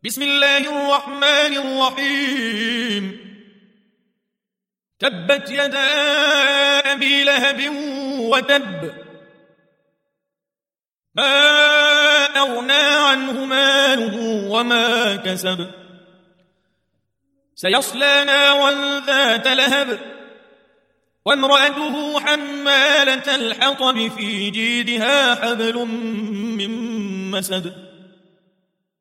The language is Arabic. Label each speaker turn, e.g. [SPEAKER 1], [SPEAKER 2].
[SPEAKER 1] بسم الله الرحمن الرحيم. تبت يدا أبي لهب وتب، ما أغنى عنه ماله وما كسب، سيصلى نارا ذات لهب، وامرأته حمالة الحطب في جيدها حبل من مسد.